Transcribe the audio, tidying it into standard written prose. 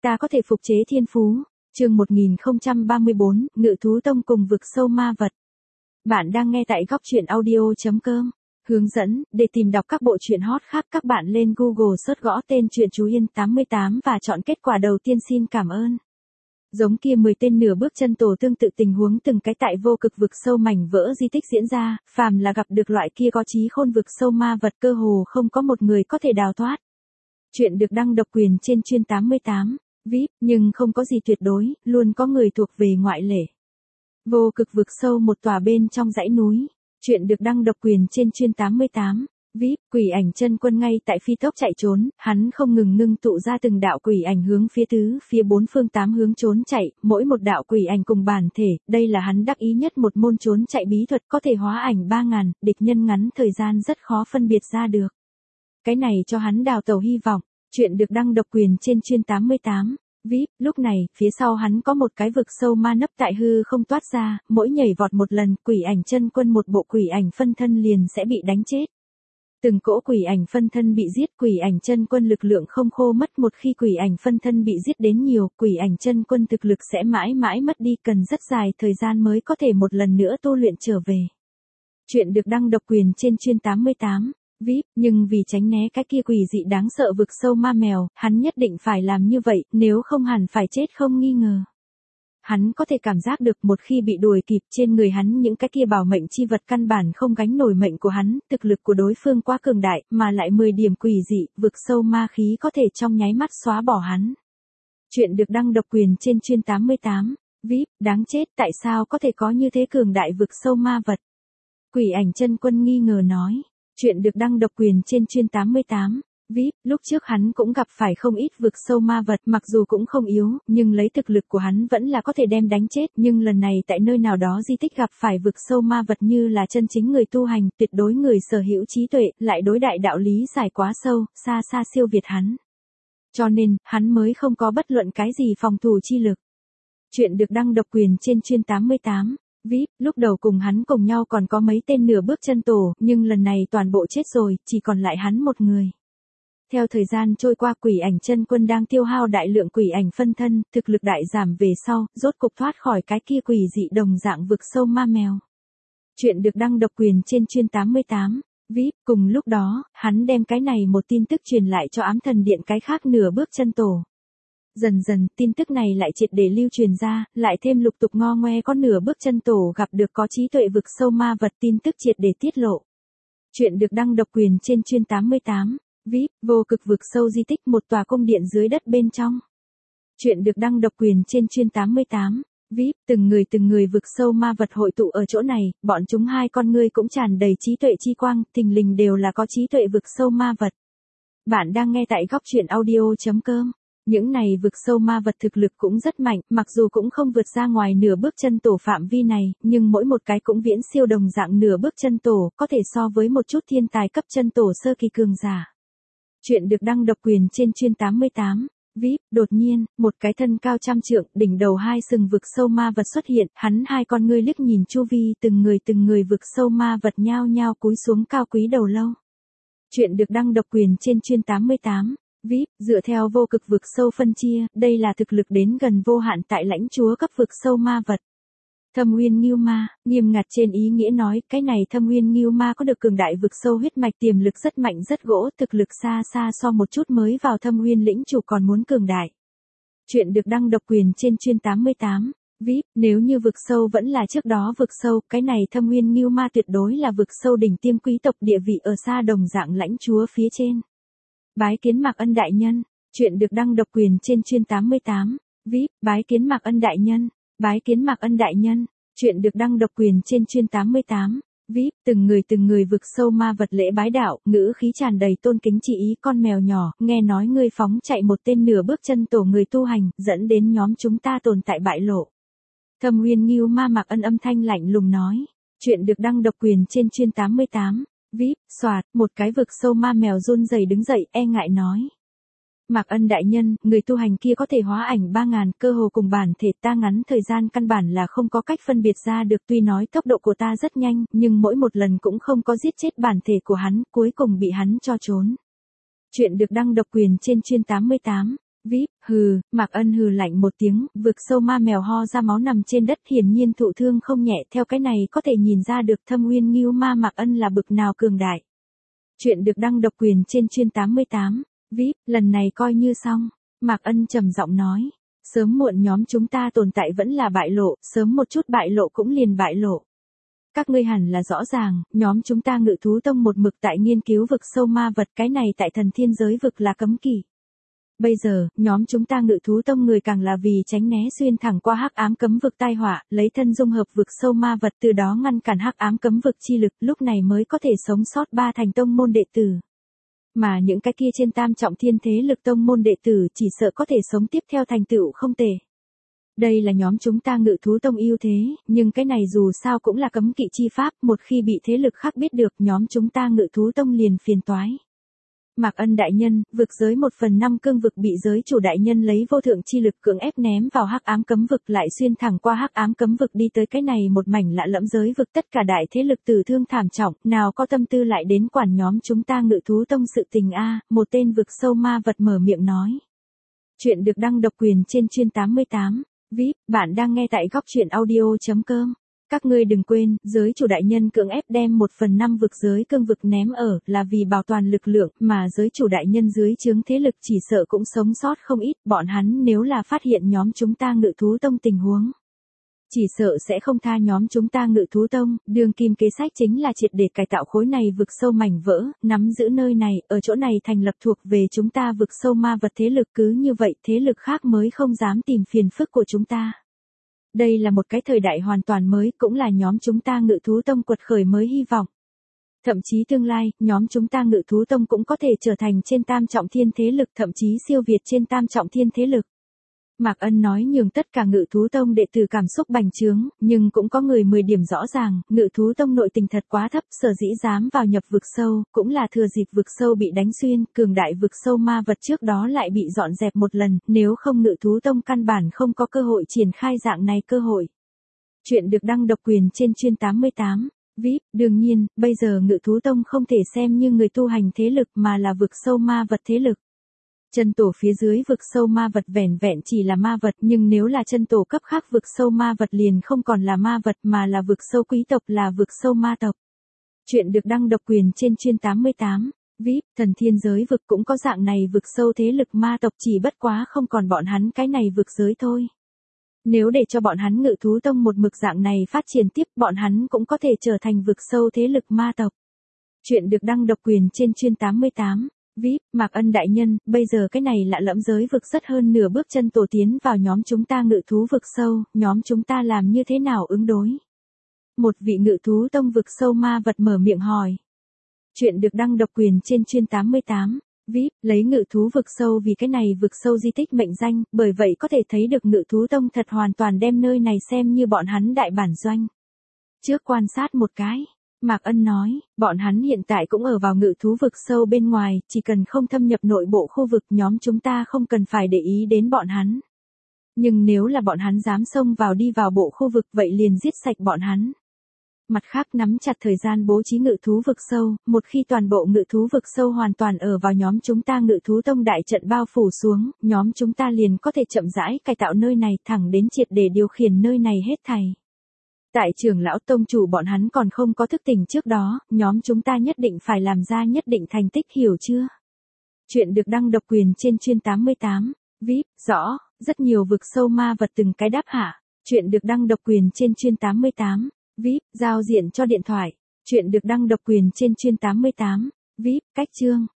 Ta có thể phục chế thiên phú. Chương 1034, Ngự thú tông cùng vực sâu ma vật. Bạn đang nghe tại góc truyện audio.com. Hướng dẫn, để tìm đọc các bộ truyện hot khác các bạn lên Google search gõ tên truyện Chú Yên 88 và chọn kết quả đầu tiên. Xin cảm ơn. Giống kia 10 tên nửa bước chân tổ tương tự tình huống từng cái tại vô cực vực sâu mảnh vỡ di tích diễn ra, phàm là gặp được loại kia có trí khôn vực sâu ma vật cơ hồ không có một người có thể đào thoát. Chuyện được đăng độc quyền trên chuyên 88. VIP, nhưng không có gì tuyệt đối, luôn có người thuộc về ngoại lệ. Vô cực vực sâu một tòa bên trong dãy núi. Chuyện được đăng độc quyền trên chuyên 88. VIP, quỷ ảnh chân quân ngay tại phi tốc chạy trốn, hắn không ngừng ngưng tụ ra từng đạo quỷ ảnh hướng phía tứ, phía bốn phương tám hướng trốn chạy, mỗi một đạo quỷ ảnh cùng bản thể, đây là hắn đắc ý nhất một môn trốn chạy bí thuật có thể hóa ảnh 3000, địch nhân ngắn thời gian rất khó phân biệt ra được. Cái này cho hắn đào tẩu hy vọng. Chuyện được đăng độc quyền trên chuyên 88. VIP, lúc này, phía sau hắn có một cái vực sâu ma nấp tại hư không toát ra, mỗi nhảy vọt một lần, quỷ ảnh chân quân một bộ quỷ ảnh phân thân liền sẽ bị đánh chết. Từng cỗ quỷ ảnh phân thân bị giết, quỷ ảnh chân quân lực lượng không khô mất, một khi quỷ ảnh phân thân bị giết đến nhiều, quỷ ảnh chân quân thực lực sẽ mãi mãi mất đi, cần rất dài thời gian mới có thể một lần nữa tu luyện trở về. Chuyện được đăng độc quyền trên chuyên 88. VIP, nhưng vì tránh né cái kia quỷ dị đáng sợ vực sâu ma mèo, hắn nhất định phải làm như vậy, nếu không hẳn phải chết không nghi ngờ. Hắn có thể cảm giác được một khi bị đuổi kịp trên người hắn những cái kia bảo mệnh chi vật căn bản không gánh nổi mệnh của hắn, thực lực của đối phương quá cường đại, mà lại 10 điểm quỷ dị, vực sâu ma khí có thể trong nháy mắt xóa bỏ hắn. Chuyện được đăng độc quyền trên chuyên 88. VIP, đáng chết, tại sao có thể có như thế cường đại vực sâu ma vật? Quỷ ảnh chân quân nghi ngờ nói. Chuyện được đăng độc quyền trên chuyên 88. VIP, lúc trước hắn cũng gặp phải không ít vực sâu ma vật, mặc dù cũng không yếu, nhưng lấy thực lực của hắn vẫn là có thể đem đánh chết, nhưng lần này tại nơi nào đó di tích gặp phải vực sâu ma vật như là chân chính người tu hành, tuyệt đối người sở hữu trí tuệ, lại đối đại đạo lý giải quá sâu, xa xa siêu việt hắn. Cho nên, hắn mới không có bất luận cái gì phòng thủ chi lực. Chuyện được đăng độc quyền trên chuyên 88. VIP, lúc đầu cùng hắn cùng nhau còn có mấy tên nửa bước chân tổ, nhưng lần này toàn bộ chết rồi, chỉ còn lại hắn một người. Theo thời gian trôi qua, quỷ ảnh chân quân đang tiêu hao đại lượng quỷ ảnh phân thân, thực lực đại giảm về sau, rốt cục thoát khỏi cái kia quỷ dị đồng dạng vực sâu ma mèo. Chuyện được đăng độc quyền trên chuyên 88. VIP, cùng lúc đó, hắn đem cái này một tin tức truyền lại cho ám thần điện cái khác nửa bước chân tổ. Dần dần, tin tức này lại triệt để lưu truyền ra, lại thêm lục tục ngo ngoe có nửa bước chân tổ gặp được có trí tuệ vực sâu ma vật, tin tức triệt để tiết lộ. Chuyện được đăng độc quyền trên chuyên 88. VIP, vô cực vực sâu di tích một tòa cung điện dưới đất bên trong. Chuyện được đăng độc quyền trên chuyên 88. VIP, từng người vực sâu ma vật hội tụ ở chỗ này, bọn chúng hai con ngươi cũng tràn đầy trí tuệ chi quang, thình lình đều là có trí tuệ vực sâu ma vật. Bạn đang nghe tại góc truyện audio.com. Những này vực sâu ma vật thực lực cũng rất mạnh, mặc dù cũng không vượt ra ngoài nửa bước chân tổ phạm vi này, nhưng mỗi một cái cũng viễn siêu đồng dạng nửa bước chân tổ, có thể so với một chút thiên tài cấp chân tổ sơ kỳ cường giả. Chuyện được đăng độc quyền trên chuyên 88. VIP, đột nhiên, một cái thân cao trăm trượng, đỉnh đầu hai sừng vực sâu ma vật xuất hiện, hắn hai con ngươi liếc nhìn chu vi, từng người vực sâu ma vật nhao nhao cúi xuống cao quý đầu lâu. Chuyện được đăng độc quyền trên chuyên 88. VIP, dựa theo vô cực vực sâu phân chia, đây là thực lực đến gần vô hạn tại lãnh chúa cấp vực sâu ma vật. Thâm Nguyên Ngưu Ma, nghiêm ngặt trên ý nghĩa nói, cái này Thâm Nguyên Ngưu Ma có được cường đại vực sâu huyết mạch, tiềm lực rất mạnh rất gỗ, thực lực xa xa so một chút mới vào Thâm Nguyên lĩnh chủ còn muốn cường đại. Chuyện được đăng độc quyền trên chuyên 88. VIP, nếu như vực sâu vẫn là trước đó vực sâu, cái này Thâm Nguyên Ngưu Ma tuyệt đối là vực sâu đỉnh tiêm quý tộc, địa vị ở xa đồng dạng lãnh chúa phía trên. Bái kiến Mạc Ân đại nhân. Chuyện được đăng độc quyền trên chuyên 88. VIP, bái kiến Mạc Ân đại nhân. Bái kiến Mạc Ân đại nhân. Chuyện được đăng độc quyền trên chuyên 88. VIP, từng người vực sâu ma vật lễ bái đạo, ngữ khí tràn đầy tôn kính chỉ ý. Con mèo nhỏ, nghe nói ngươi phóng chạy một tên nửa bước chân tổ người tu hành, dẫn đến nhóm chúng ta tồn tại bại lộ. Thâm Nguyên Ngưu Ma Mạc Ân âm thanh lạnh lùng nói. Chuyện được đăng độc quyền trên chuyên 88. VIP, xoạt, một cái vực sâu ma mèo run rẩy đứng dậy, e ngại nói. Mạc Ân đại nhân, người tu hành kia có thể hóa ảnh 3000, cơ hồ cùng bản thể ta ngắn thời gian căn bản là không có cách phân biệt ra được, tuy nói tốc độ của ta rất nhanh, nhưng mỗi một lần cũng không có giết chết bản thể của hắn, cuối cùng bị hắn cho trốn. Chuyện được đăng độc quyền trên chuyên 88. VIP, hừ, Mạc Ân hừ lạnh một tiếng, vực sâu ma mèo ho ra máu nằm trên đất hiển nhiên thụ thương không nhẹ, theo cái này có thể nhìn ra được Thâm Uyên Ngưu Ma Mạc Ân là bực nào cường đại. Chuyện được đăng độc quyền trên chuyên 88. VIP, lần này coi như xong. Mạc Ân trầm giọng nói. Sớm muộn nhóm chúng ta tồn tại vẫn là bại lộ, sớm một chút bại lộ cũng liền bại lộ. Các ngươi hẳn là rõ ràng, nhóm chúng ta Ngự Thú Tông một mực tại nghiên cứu vực sâu ma vật, cái này tại Thần Thiên giới vực là cấm kỵ. Bây giờ, nhóm chúng ta Ngự Thú Tông người càng là vì tránh né xuyên thẳng qua hắc ám cấm vực tai họa, lấy thân dung hợp vực sâu ma vật, từ đó ngăn cản hắc ám cấm vực chi lực, lúc này mới có thể sống sót ba thành tông môn đệ tử. Mà những cái kia trên tam trọng thiên thế lực tông môn đệ tử chỉ sợ có thể sống tiếp theo thành tựu không tệ. Đây là nhóm chúng ta Ngự Thú Tông ưu thế, nhưng cái này dù sao cũng là cấm kỵ chi pháp, một khi bị thế lực khác biết được, nhóm chúng ta Ngự Thú Tông liền phiền toái. Mạc Ân đại nhân, vực giới 1/5 cương vực bị giới chủ đại nhân lấy vô thượng chi lực cưỡng ép ném vào hắc ám cấm vực, lại xuyên thẳng qua hắc ám cấm vực đi tới cái này một mảnh lạ lẫm giới vực, tất cả đại thế lực tử thương thảm trọng, nào có tâm tư lại đến quản nhóm chúng ta Ngự Thú Tông sự tình a, một tên vực sâu ma vật mở miệng nói. Chuyện được đăng độc quyền trên chuyên 88. VIP, bạn đang nghe tại goctruyện.audio.com. Các ngươi đừng quên, giới chủ đại nhân cưỡng ép đem 1/5 vực giới cương vực ném ở, là vì bảo toàn lực lượng, mà giới chủ đại nhân dưới chướng thế lực chỉ sợ cũng sống sót không ít, bọn hắn nếu là phát hiện nhóm chúng ta Ngự Thú Tông tình huống. Chỉ sợ sẽ không tha nhóm chúng ta Ngự Thú Tông, đường kim kế sách chính là triệt để cải tạo khối này vực sâu mảnh vỡ, nắm giữ nơi này, ở chỗ này thành lập thuộc về chúng ta vực sâu ma vật thế lực, cứ như vậy thế lực khác mới không dám tìm phiền phức của chúng ta. Đây là một cái thời đại hoàn toàn mới, cũng là nhóm chúng ta Ngự Thú Tông quật khởi mới hy vọng. Thậm chí tương lai, nhóm chúng ta Ngự Thú Tông cũng có thể trở thành trên tam trọng thiên thế lực, thậm chí siêu việt trên tam trọng thiên thế lực. Mạc Ân nói nhường tất cả Ngự Thú Tông đệ tử cảm xúc bành trướng, nhưng cũng có người 10 điểm rõ ràng, Ngự Thú Tông nội tình thật quá thấp, sở dĩ dám vào nhập vực sâu, cũng là thừa dịp vực sâu bị đánh xuyên, cường đại vực sâu ma vật trước đó lại bị dọn dẹp một lần, nếu không Ngự Thú Tông căn bản không có cơ hội triển khai dạng này cơ hội. Chuyện được đăng độc quyền trên chuyên 88. VIP, đương nhiên, bây giờ Ngự Thú Tông không thể xem như người tu hành thế lực mà là vực sâu ma vật thế lực. Chân tổ phía dưới vực sâu ma vật vẻn vẹn chỉ là ma vật, nhưng nếu là chân tổ cấp khác vực sâu ma vật liền không còn là ma vật mà là vực sâu quý tộc, là vực sâu ma tộc. Chuyện được đăng độc quyền trên chuyên 88. VIP, Thần Thiên giới vực cũng có dạng này vực sâu thế lực ma tộc, chỉ bất quá không còn bọn hắn cái này vực giới thôi. Nếu để cho bọn hắn Ngự Thú Tông một mực dạng này phát triển tiếp, bọn hắn cũng có thể trở thành vực sâu thế lực ma tộc. Chuyện được đăng độc quyền trên chuyên 88. VIP, Mạc Ân đại nhân, bây giờ cái này lạ lẫm giới vực rất hơn nửa bước chân tổ tiến vào nhóm chúng ta Ngự Thú vực sâu, nhóm chúng ta làm như thế nào ứng đối? Một vị Ngự Thú Tông vực sâu ma vật mở miệng hỏi. Chuyện được đăng độc quyền trên chuyên 88. VIP, lấy Ngự Thú vực sâu vì cái này vực sâu di tích mệnh danh, bởi vậy có thể thấy được Ngự Thú Tông thật hoàn toàn đem nơi này xem như bọn hắn đại bản doanh. Trước quan sát một cái. Mạc Ân nói, bọn hắn hiện tại cũng ở vào Ngự Thú vực sâu bên ngoài, chỉ cần không thâm nhập nội bộ khu vực, nhóm chúng ta không cần phải để ý đến bọn hắn. Nhưng nếu là bọn hắn dám xông vào đi vào bộ khu vực, vậy liền giết sạch bọn hắn. Mặt khác nắm chặt thời gian bố trí Ngự Thú vực sâu, một khi toàn bộ Ngự Thú vực sâu hoàn toàn ở vào nhóm chúng ta Ngự Thú Tông đại trận bao phủ xuống, nhóm chúng ta liền có thể chậm rãi cải tạo nơi này thẳng đến triệt để điều khiển nơi này hết thảy. Tại trưởng lão tông chủ bọn hắn còn không có thức tỉnh trước đó, nhóm chúng ta nhất định phải làm ra nhất định thành tích, hiểu chưa? Chuyện được đăng độc quyền trên chuyên 88. VIP, rõ, rất nhiều vực sâu ma vật từng cái đáp hạ. Chuyện được đăng độc quyền trên chuyên 88. VIP, giao diện cho điện thoại. Chuyện được đăng độc quyền trên chuyên 88. VIP, cách chương.